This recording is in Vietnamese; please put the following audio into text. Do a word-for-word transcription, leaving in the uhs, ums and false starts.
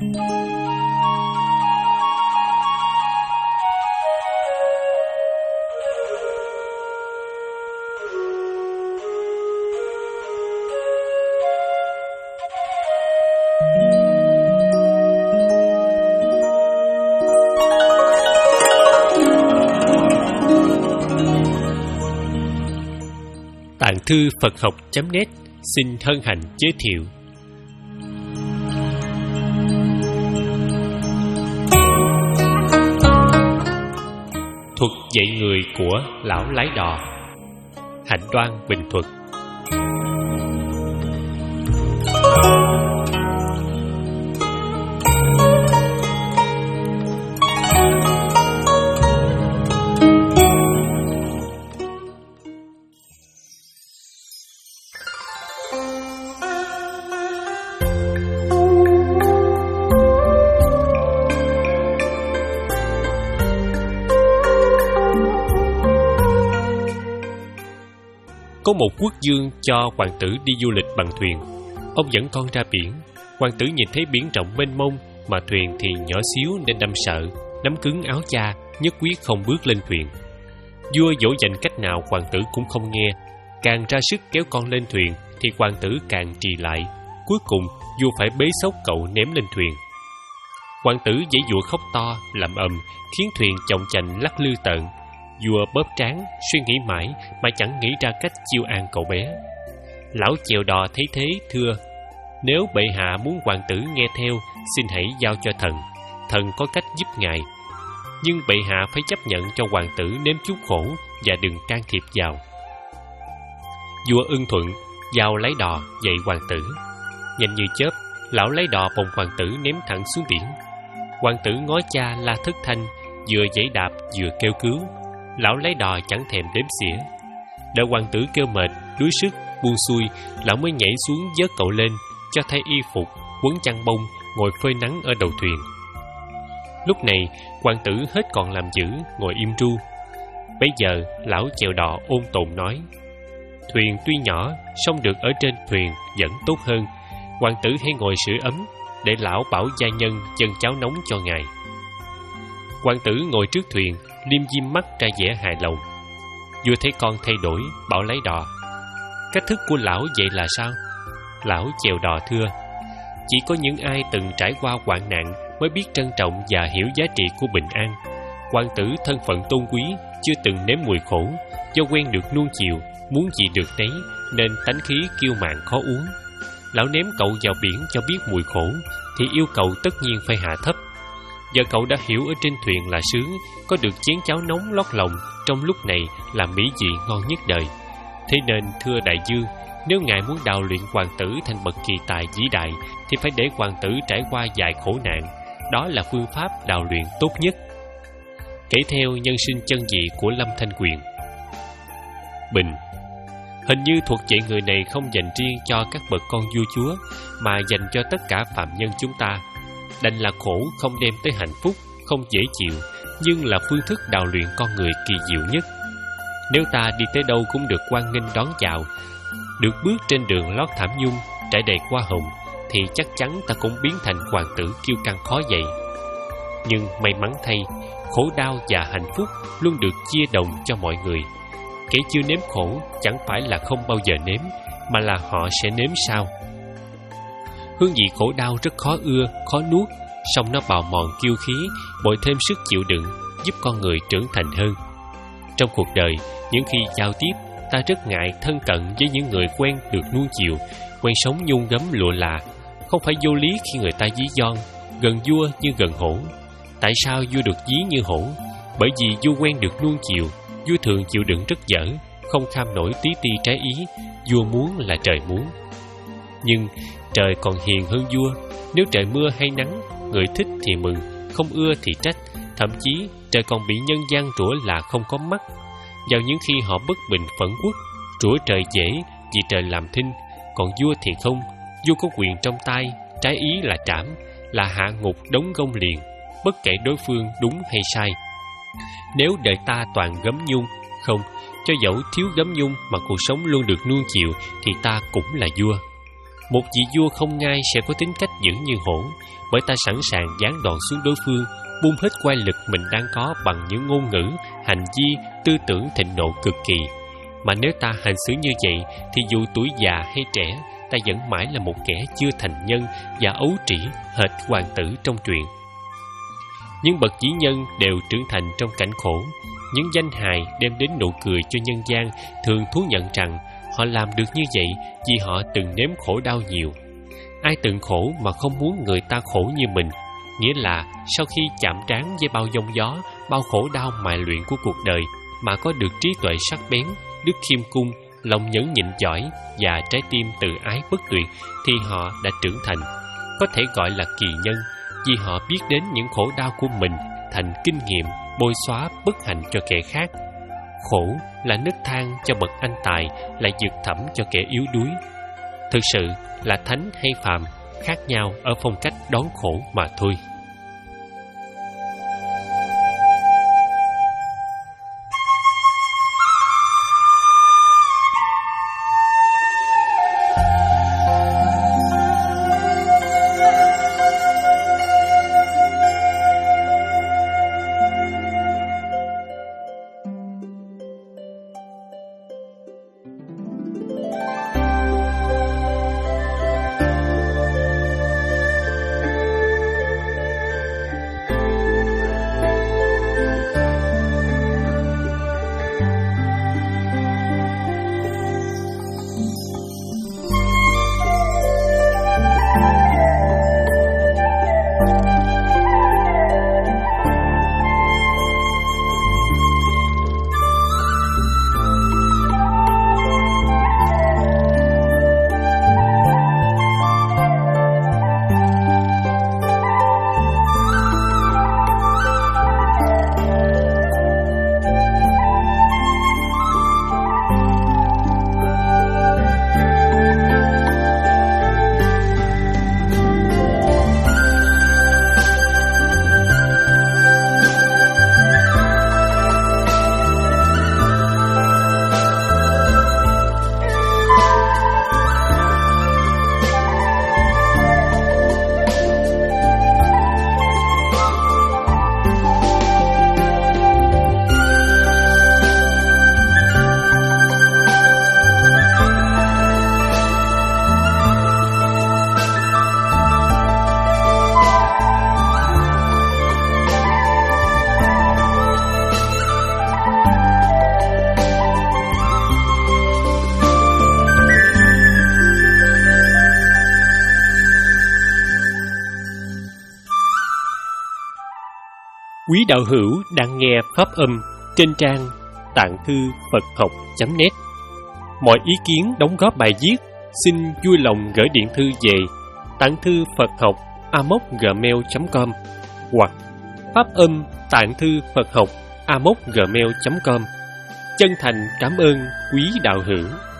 Tạng thư Phật học chấm net xin hân hạnh giới thiệu Thuật dạy người của Lão Lái Đò, Hạnh Đoan, Bình Thuận. Có một quốc vương cho hoàng tử đi du lịch bằng thuyền. Ông dẫn con ra biển. Hoàng tử nhìn thấy biển rộng mênh mông, mà thuyền thì nhỏ xíu nên đâm sợ, nắm cứng áo cha, nhất quyết không bước lên thuyền. Vua dỗ dành cách nào hoàng tử cũng không nghe, càng ra sức kéo con lên thuyền thì hoàng tử càng trì lại. Cuối cùng vua phải bế xốc cậu ném lên thuyền. Hoàng tử giãy giụa khóc to, làm ầm, khiến thuyền chồng chành lắc lư tợn. Vua bóp trán, suy nghĩ mãi mà chẳng nghĩ ra cách chiêu an cậu bé. Lão chèo đò thấy thế thưa: nếu bệ hạ muốn hoàng tử nghe theo, xin hãy giao cho thần. Thần có cách giúp ngài, nhưng bệ hạ phải chấp nhận cho hoàng tử nếm chút khổ và đừng can thiệp vào. Vua ưng thuận, giao lái đò dạy hoàng tử. Nhanh như chớp, lão lái đò bồng hoàng tử ném thẳng xuống biển. Hoàng tử ngó cha la thất thanh, vừa giãy đạp vừa kêu cứu. Lão lái đò chẳng thèm đếm xỉa. Đợi hoàng tử kêu mệt, đuối sức, buông xuôi, lão mới nhảy xuống vớt cậu lên, cho thay y phục, quấn chăn bông, ngồi phơi nắng ở đầu thuyền. Lúc này hoàng tử hết còn làm dữ, ngồi im ru. Bấy giờ lão chèo đò ôn tồn nói: thuyền tuy nhỏ, song được ở trên thuyền vẫn tốt hơn. Hoàng tử hãy ngồi sưởi ấm, để lão bảo gia nhân chân cháo nóng cho ngài. Hoàng tử ngồi trước thuyền, liêm diêm mắt ra vẻ hài lòng. Vua thấy con thay đổi, bảo lái đò: cách thức của lão vậy là sao? Lão chèo đò thưa: chỉ có những ai từng trải qua hoạn nạn mới biết trân trọng và hiểu giá trị của bình an. Hoàng tử thân phận tôn quý, chưa từng nếm mùi khổ, do quen được nuông chiều, muốn gì được nấy, nên tánh khí kiêu mạn khó uống. Lão ném cậu vào biển cho biết mùi khổ, thì yêu cầu tất nhiên phải hạ thấp. Giờ cậu đã hiểu ở trên thuyền là sướng, có được chén cháo nóng lót lòng trong lúc này là mỹ vị ngon nhất đời. Thế nên thưa đại vương, nếu ngài muốn đào luyện hoàng tử thành bậc kỳ tài vĩ đại, thì phải để hoàng tử trải qua vài khổ nạn. Đó là phương pháp đào luyện tốt nhất. Kể theo nhân sinh chân dị của Lâm Thanh Quyền. Bình: hình như thuộc dạy người này không dành riêng cho các bậc con vua chúa, mà dành cho tất cả phạm nhân chúng ta. Đành là khổ không đem tới hạnh phúc, không dễ chịu, nhưng là phương thức đào luyện con người kỳ diệu nhất. Nếu ta đi tới đâu cũng được hoan nghênh đón chào, được bước trên đường lót thảm nhung, trải đầy hoa hồng, thì chắc chắn ta cũng biến thành hoàng tử kiêu căng khó dậy. Nhưng may mắn thay, khổ đau và hạnh phúc luôn được chia đồng cho mọi người. Kẻ chưa nếm khổ chẳng phải là không bao giờ nếm, mà là họ sẽ nếm sau. Hương vị khổ đau rất khó ưa, khó nuốt, song nó bào mòn kiêu khí, bồi thêm sức chịu đựng, giúp con người trưởng thành hơn. Trong cuộc đời, những khi giao tiếp, ta rất ngại thân cận với những người quen được nuông chiều, quen sống nhung gấm lụa là. Không phải vô lý khi người ta dí gion, gần vua như gần hổ. Tại sao vua được dí như hổ? Bởi vì vua quen được nuông chiều, vua thường chịu đựng rất dở, không kham nổi tí ti trái ý. Vua muốn là trời muốn. Nhưng trời còn hiền hơn vua. Nếu trời mưa hay nắng, người thích thì mừng, không ưa thì trách. Thậm chí trời còn bị nhân gian rủa là không có mắt. Vào những khi họ bất bình phẫn uất, rủa trời dễ vì trời làm thinh. Còn vua thì không. Vua có quyền trong tay, trái ý là trảm, là hạ ngục đóng gông liền, bất kể đối phương đúng hay sai. Nếu đời ta toàn gấm nhung, không, cho dẫu thiếu gấm nhung mà cuộc sống luôn được nuông chiều, thì ta cũng là vua. Một vị vua không ngai sẽ có tính cách dữ như hổ, bởi ta sẵn sàng giáng đòn xuống đối phương, buông hết oai lực mình đang có bằng những ngôn ngữ, hành vi, tư tưởng thịnh nộ cực kỳ. Mà nếu ta hành xử như vậy, thì dù tuổi già hay trẻ, ta vẫn mãi là một kẻ chưa thành nhân và ấu trĩ hệt hoàng tử trong truyện. Những bậc vĩ nhân đều trưởng thành trong cảnh khổ. Những danh hài đem đến nụ cười cho nhân gian thường thú nhận rằng họ làm được như vậy vì họ từng nếm khổ đau nhiều. Ai từng khổ mà không muốn người ta khổ như mình? Nghĩa là sau khi chạm trán với bao giông gió, bao khổ đau mài luyện của cuộc đời, mà có được trí tuệ sắc bén, đức khiêm cung, lòng nhẫn nhịn giỏi và trái tim tự ái bất tuyệt, thì họ đã trưởng thành. Có thể gọi là kỳ nhân, vì họ biết đến những khổ đau của mình thành kinh nghiệm bôi xóa bất hạnh cho kẻ khác. Khổ là nấc thang cho bậc anh tài, là vực thẳm cho kẻ yếu đuối. Thực sự là thánh hay phàm khác nhau ở phong cách đón khổ mà thôi. Quý đạo hữu đang nghe pháp âm trên trang tạng thư Phật học chấm net. Mọi ý kiến đóng góp bài viết xin vui lòng gửi điện thư về tạng thư Phật học a mốc gmail chấm com hoặc pháp âm tạng thư Phật học a mốc gmail chấm com. Chân thành cảm ơn quý đạo hữu.